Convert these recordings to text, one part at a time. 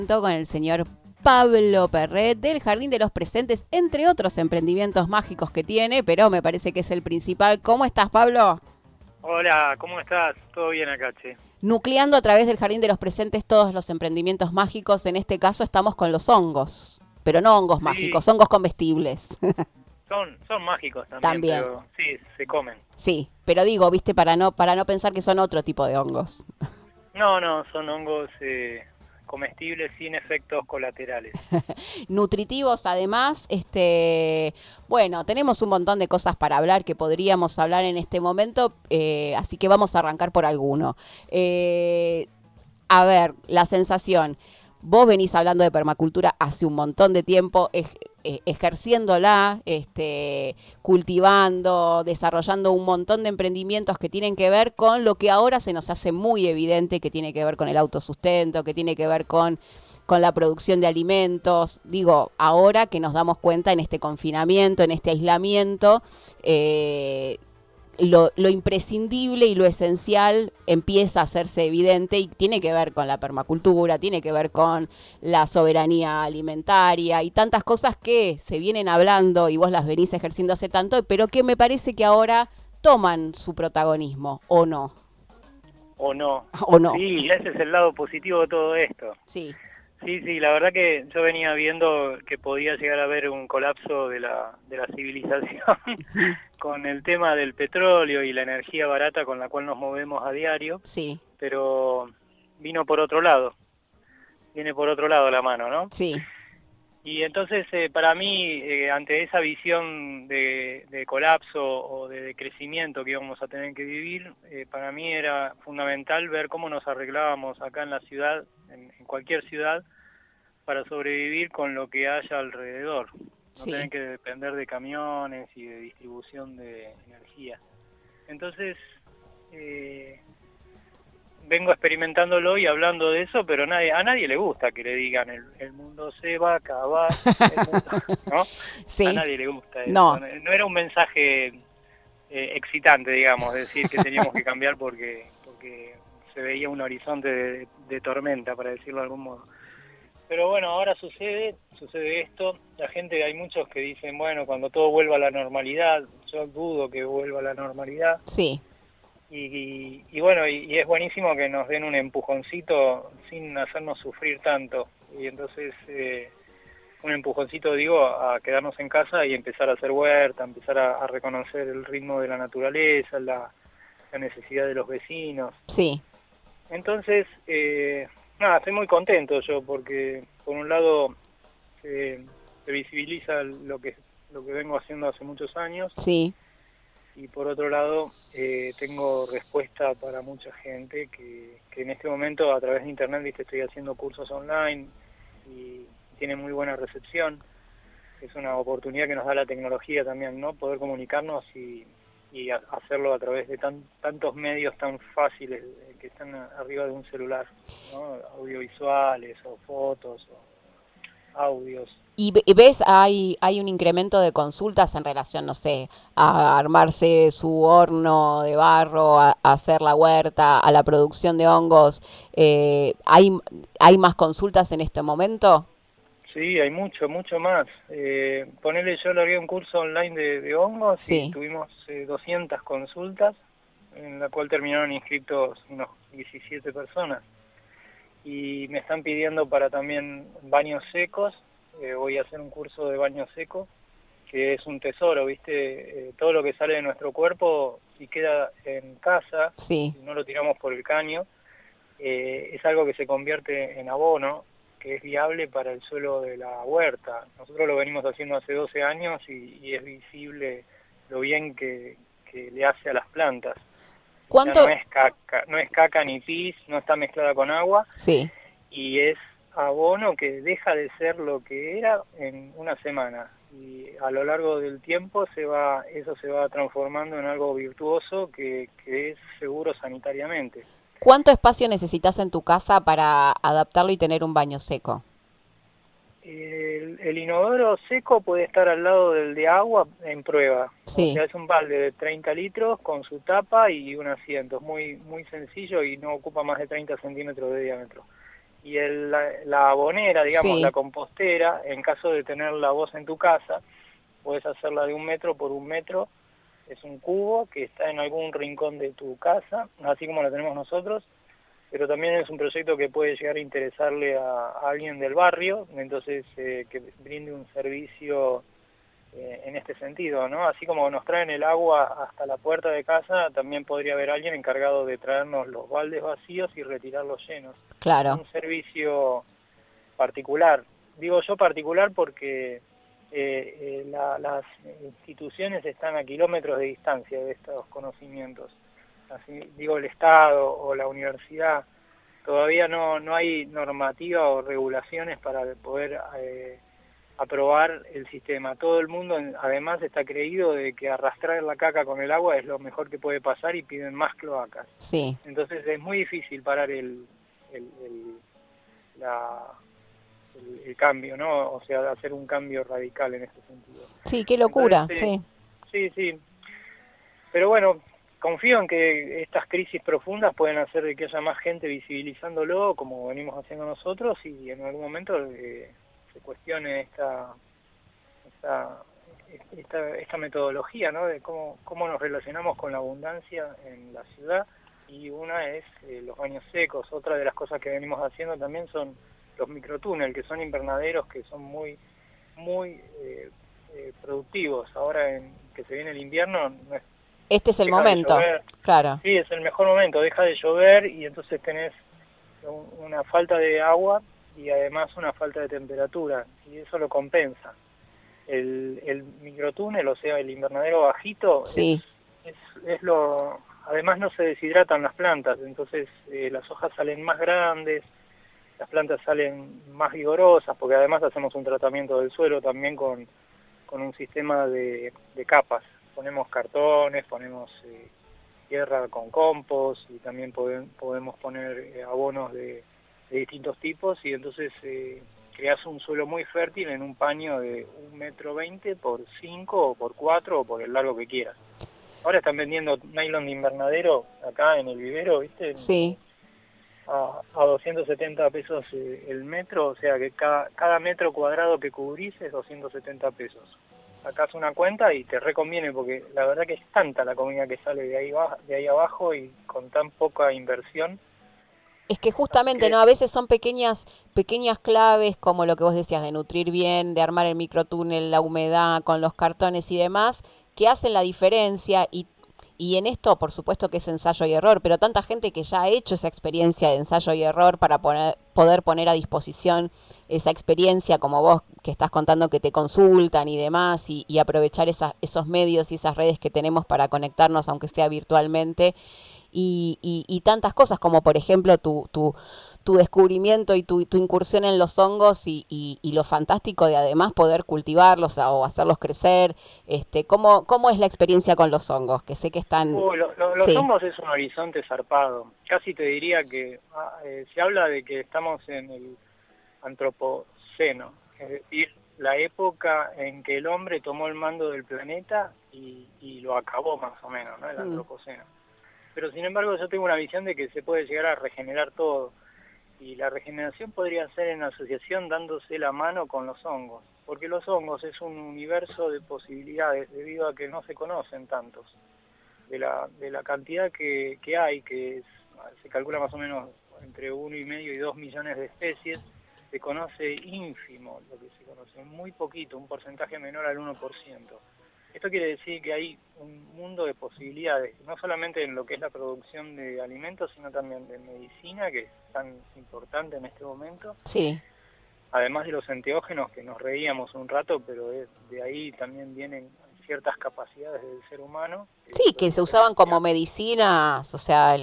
Con el señor Pablo Perret del Jardín de los Presentes, entre otros emprendimientos mágicos que tiene, pero me parece que es el principal. ¿Cómo estás, Pablo? Hola, ¿cómo estás? ¿Todo bien acá, che? Nucleando a través del Jardín de los Presentes todos los emprendimientos mágicos. En este caso estamos con los hongos, pero no hongos Sí, mágicos, hongos comestibles. son mágicos también, También, pero sí, se comen. sí, pero digo, viste, para no pensar que son otro tipo de hongos. No, son hongos comestibles sin efectos colaterales. Nutritivos además. Bueno, tenemos un montón de cosas para hablar que podríamos hablar en este momento, así que vamos a arrancar por alguno. A ver, la sensación. Vos venís hablando de permacultura hace un montón de tiempo, ejerciéndola, cultivando, desarrollando un montón de emprendimientos que tienen que ver con lo que ahora se nos hace muy evidente, que tiene que ver con el autosustento, que tiene que ver con la producción de alimentos. Digo, ahora que nos damos cuenta en este confinamiento, en este aislamiento, lo imprescindible y lo esencial empieza a hacerse evidente y tiene que ver con la permacultura, tiene que ver con la soberanía alimentaria y tantas cosas que se vienen hablando y vos las venís ejerciendo hace tanto, pero que me parece que ahora toman su protagonismo, ¿o no? ¿O no? ¿O no? Sí, ese es el lado positivo de todo esto. Sí. Sí, la verdad que yo venía viendo que podía llegar a haber un colapso de la civilización con el tema del petróleo y la energía barata con la cual nos movemos a diario, Sí, pero vino por otro lado, viene por otro lado la mano, ¿no? sí, Y entonces, para mí, ante esa visión de colapso o de decrecimiento que íbamos a tener que vivir, para mí era fundamental ver cómo nos arreglábamos acá en la ciudad, en cualquier ciudad, para sobrevivir con lo que haya alrededor. No tener sí. que depender de camiones y de distribución de energía. Entonces, vengo experimentándolo y hablando de eso, pero a nadie le gusta que le digan el mundo se va a acabar, el mundo, ¿no? A Sí, nadie le gusta eso. no. No era un mensaje excitante, digamos, decir que teníamos que cambiar porque se veía un horizonte de tormenta, para decirlo de algún modo. Pero bueno, ahora sucede esto. La gente, hay muchos que dicen, bueno, cuando todo vuelva a la normalidad, yo dudo que vuelva a la normalidad. Sí, Y bueno, y es buenísimo que nos den un empujoncito sin hacernos sufrir tanto. Y entonces, un empujoncito, digo, a quedarnos en casa y empezar a hacer huerta, empezar a reconocer el ritmo de la naturaleza, la necesidad de los vecinos. sí, Entonces, nada, estoy muy contento yo porque, por un lado, se visibiliza lo que vengo haciendo hace muchos años. sí. Y por otro lado, tengo respuesta para mucha gente que en este momento a través de internet, viste, estoy haciendo cursos online y tiene muy buena recepción. Es una oportunidad que nos da la tecnología también, ¿no? Poder comunicarnos y hacerlo a través de tantos medios tan fáciles que están arriba de un celular, ¿no? Audiovisuales o fotos o audios. Y ves, hay un incremento de consultas en relación, no sé, a armarse su horno de barro, a hacer la huerta, a la producción de hongos. ¿Hay más consultas en este momento? Sí, hay mucho más. Ponele, yo largué un curso online de hongos y Sí, tuvimos 200 consultas, en la cual terminaron inscritos unos 17 personas. Y me están pidiendo para también baños secos. Voy a hacer un curso de baño seco, que es un tesoro, ¿viste? Todo lo que sale de nuestro cuerpo, si queda en casa, sí. si no lo tiramos por el caño, es algo que se convierte en abono, que es viable para el suelo de la huerta. Nosotros lo venimos haciendo hace 12 años y es visible lo bien que le hace a las plantas. Ya ¿Cuánto? no es caca ni pis, no está mezclada con agua Sí. y es abono que deja de ser lo que era en una semana. Y a lo largo del tiempo eso se va transformando en algo virtuoso que es seguro sanitariamente. ¿Cuánto espacio necesitas en tu casa para adaptarlo y tener un baño seco? El inodoro seco puede estar al lado del de agua en prueba. O Sí. sea, es un balde de 30 litros con su tapa y un asiento. Es muy, muy sencillo y no ocupa más de 30 centímetros de diámetro. Y la abonera, digamos, Sí, la compostera, en caso de tenerla vos en tu casa, podés hacerla de 1 metro por 1 metro. Es un cubo que está en algún rincón de tu casa, así como lo tenemos nosotros, pero también es un proyecto que puede llegar a interesarle a alguien del barrio, entonces que brinde un servicio en este sentido, ¿no? Así como nos traen el agua hasta la puerta de casa, también podría haber alguien encargado de traernos los baldes vacíos y retirarlos llenos. claro. Un servicio particular. Digo yo particular porque las instituciones están a kilómetros de distancia de estos conocimientos. Así, digo, el Estado o la universidad, todavía no hay normativa o regulaciones para poder aprobar el sistema. Todo el mundo además está creído de que arrastrar la caca con el agua es lo mejor que puede pasar y piden más cloacas. Sí. Entonces es muy difícil parar el, la, el cambio, ¿no? O sea, hacer un cambio radical en este sentido. Sí, qué Entonces, locura. Sí. sí, sí. Pero bueno, confío en que estas crisis profundas pueden hacer de que haya más gente visibilizándolo, como venimos haciendo nosotros, y en algún momento se cuestione esta, esta metodología, ¿no? De cómo nos relacionamos con la abundancia en la ciudad. Y una es los baños secos. Otra de las cosas que venimos haciendo también son los microtúneles, que son invernaderos que son muy productivos. Ahora que se viene el invierno, no es, Este es el deja de momento. llover. Claro. Sí, es el mejor momento, deja de llover y entonces tenés una falta de agua y además una falta de temperatura, y eso lo compensa. El microtúnel, o sea, el invernadero bajito, Sí. es lo... Además no se deshidratan las plantas, entonces las hojas salen más grandes, las plantas salen más vigorosas, porque además hacemos un tratamiento del suelo también con un sistema de capas. Ponemos cartones, ponemos tierra con compost y también podemos poner abonos de distintos tipos, y entonces creas un suelo muy fértil en un paño de 1,20 m por 5 o por 4 o por el largo que quieras. Ahora están vendiendo nylon de invernadero acá en el vivero, ¿viste? Sí. A 270 pesos el metro, o sea que cada metro cuadrado que cubrís es 270 pesos. Sacás una cuenta y te reconviene, porque la verdad que es tanta la comida que sale de ahí abajo y con tan poca inversión. Es que Así justamente, que ¿no? A veces son pequeñas claves, como lo que vos decías, de nutrir bien, de armar el microtúnel, la humedad, con los cartones y demás, que hacen la diferencia y en esto, por supuesto que es ensayo y error, pero tanta gente que ya ha hecho esa experiencia de ensayo y error para poder poner a disposición esa experiencia, como vos que estás contando que te consultan y demás, y aprovechar esos medios y esas redes que tenemos para conectarnos, aunque sea virtualmente, y tantas cosas como por ejemplo tu descubrimiento y tu incursión en los hongos y lo fantástico de además poder cultivarlos o hacerlos crecer. ¿Cómo es la experiencia con los hongos? Que sé que están... los Sí, hongos es un horizonte zarpado. Casi te diría que se habla de que estamos en el antropoceno, es decir, la época en que el hombre tomó el mando del planeta y lo acabó más o menos, ¿no? El antropoceno. Pero sin embargo yo tengo una visión de que se puede llegar a regenerar todo, y la regeneración podría ser en asociación dándose la mano con los hongos, porque los hongos es un universo de posibilidades debido a que no se conocen tantos. De la cantidad que hay, se calcula más o menos entre 1,5 y 2 millones de especies, se conoce ínfimo, lo que se conoce muy poquito, un porcentaje menor al 1%. Esto quiere decir que hay un mundo de posibilidades, no solamente en lo que es la producción de alimentos, sino también de medicina, que es tan importante en este momento, sí. además de los enteógenos, que nos reíamos un rato, pero de ahí también vienen ciertas capacidades del ser humano, Sí, lo que se usaban como diferencia. medicinas, o sea,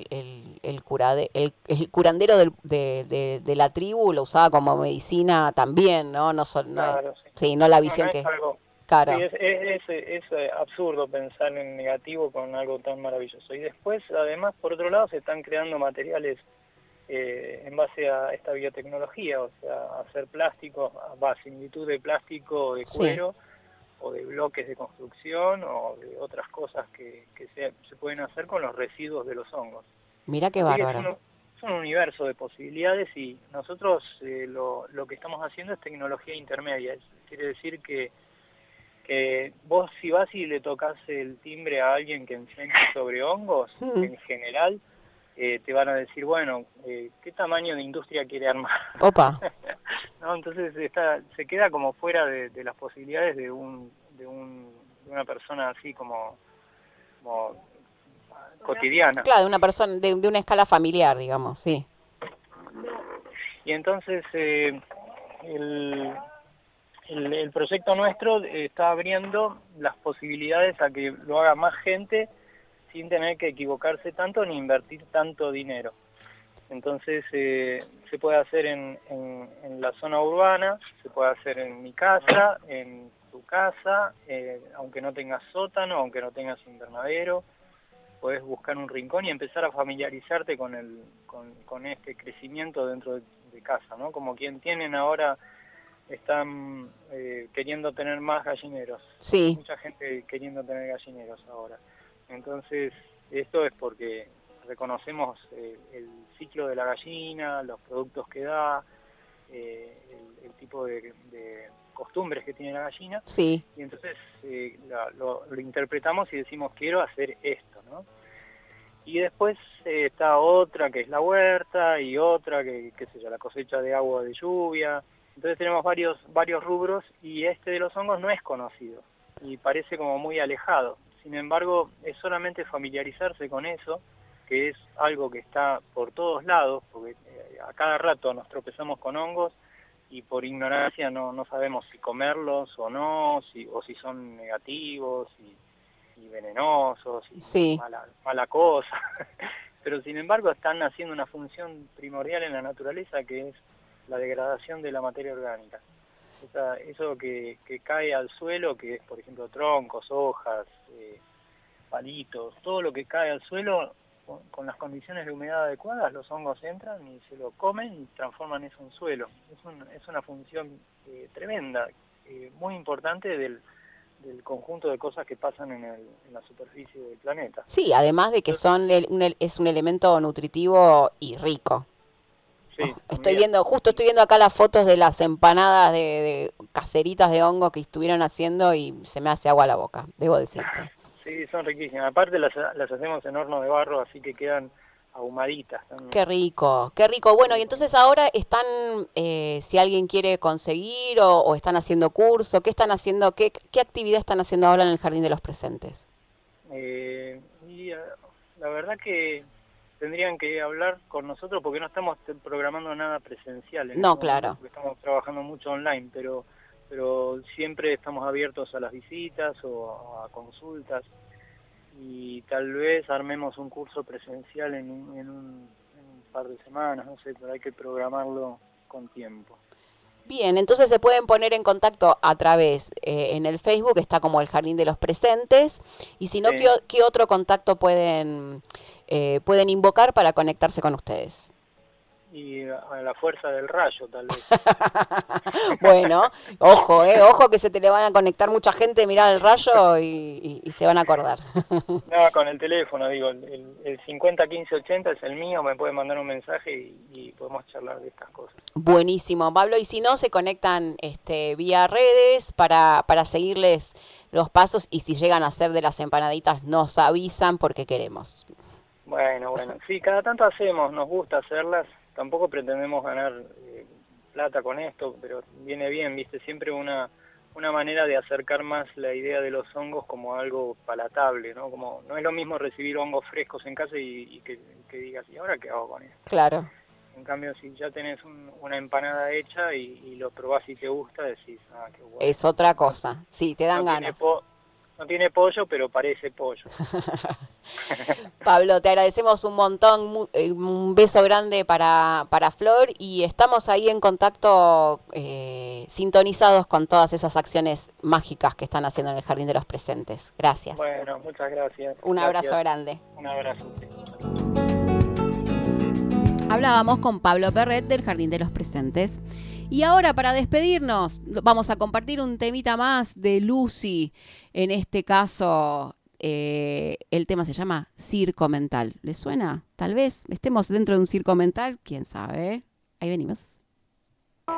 el curandero de la tribu lo usaba como medicina también, ¿no? No es, Claro, sí. sí, no la No visión es que... algo... Sí, Claro, es absurdo pensar en negativo con algo tan maravilloso. Y después, además, por otro lado, se están creando materiales en base a esta biotecnología, o sea, hacer plásticos, a similitud de plástico o de sí. cuero, o de bloques de construcción, o de otras cosas que se pueden hacer con los residuos de los hongos. Mirá qué Así que bárbaro. un universo de posibilidades y nosotros lo que estamos haciendo es tecnología intermedia. Quiere decir que vos si vas y le tocas el timbre a alguien que enseña sobre hongos, en general, te van a decir, bueno, ¿qué tamaño de industria quiere armar? Opa. ¿No? Entonces se queda como fuera de las posibilidades de una persona así como cotidiana. Claro, de una persona, de una escala familiar, digamos, sí. Y entonces el proyecto nuestro está abriendo las posibilidades a que lo haga más gente sin tener que equivocarse tanto ni invertir tanto dinero. Entonces se puede hacer en la zona urbana, se puede hacer en mi casa, en tu casa, aunque no tengas sótano, aunque no tengas invernadero. Podés buscar un rincón y empezar a familiarizarte con este crecimiento dentro de casa, ¿no? Como quien tienen ahora, están queriendo tener más gallineros. Sí. Mucha gente queriendo tener gallineros ahora. Entonces, esto es porque reconocemos el ciclo de la gallina, los productos que da, el tipo de costumbres que tiene la gallina. Sí. Y entonces lo interpretamos y decimos, quiero hacer esto, ¿no? Y después está otra que es la huerta y otra que, qué sé yo, la cosecha de agua de lluvia. Entonces tenemos varios rubros y este de los hongos no es conocido y parece como muy alejado. Sin embargo, es solamente familiarizarse con eso, que es algo que está por todos lados, porque a cada rato nos tropezamos con hongos y por ignorancia no sabemos si comerlos o no, o si son negativos y venenosos y sí. mala cosa. Pero sin embargo están haciendo una función primordial en la naturaleza, que es la degradación de la materia orgánica. Eso que cae al suelo, que es por ejemplo troncos, hojas, palitos, todo lo que cae al suelo, con las condiciones de humedad adecuadas, los hongos entran y se lo comen y transforman eso en suelo. Es una función tremenda, muy importante del conjunto de cosas que pasan en la superficie del planeta. Sí, además de que es un elemento nutritivo y rico. Sí, estoy viendo acá las fotos de las empanadas de caseritas de hongo que estuvieron haciendo y se me hace agua la boca, debo decirte. Sí, son riquísimas. Aparte las hacemos en horno de barro, así que quedan ahumaditas también. Qué rico, qué rico. Bueno, y entonces ahora están, si alguien quiere conseguir o están haciendo curso, ¿qué están haciendo? ¿Qué actividad están haciendo ahora en el Jardín de los Presentes? La verdad que tendrían que hablar con nosotros porque no estamos programando nada presencial. No, claro. Estamos trabajando mucho online, pero siempre estamos abiertos a las visitas o a consultas. Y tal vez armemos un curso presencial en un par de semanas, no sé, pero hay que programarlo con tiempo. Bien, entonces se pueden poner en contacto a través, en el Facebook está como el Jardín de los Presentes, y si no, Sí. ¿qué otro contacto pueden invocar para conectarse con ustedes? Y a la fuerza del rayo, tal vez. Bueno, ojo que se te le van a conectar mucha gente, mirar el rayo y se van a acordar. No, con el teléfono, digo, el 50 15 80 es el mío, me pueden mandar un mensaje y podemos charlar de estas cosas. Buenísimo, Pablo, y si no, se conectan vía redes para seguirles los pasos y si llegan a hacer de las empanaditas nos avisan porque queremos. Bueno, sí, cada tanto hacemos, nos gusta hacerlas. Tampoco pretendemos ganar plata con esto, pero viene bien, ¿viste? Siempre una manera de acercar más la idea de los hongos como algo palatable, ¿no? Como no es lo mismo recibir hongos frescos en casa y que digas, ¿y ahora qué hago con esto? Claro. En cambio, si ya tenés una empanada hecha y lo probás y te gusta, decís, ah, qué bueno. Es otra cosa, sí, te dan ganas. No tiene pollo, pero parece pollo. Pablo, te agradecemos un montón, un beso grande para Flor y estamos ahí en contacto, sintonizados con todas esas acciones mágicas que están haciendo en el Jardín de los Presentes. Gracias. Bueno, muchas gracias. Un abrazo grande. Un abrazo. Hablábamos con Pablo Perret del Jardín de los Presentes. Y ahora, para despedirnos, vamos a compartir un temita más de Lucy, en este caso el tema se llama Circo Mental. ¿Les suena? Tal vez estemos dentro de un circo mental, quién sabe. Ahí venimos.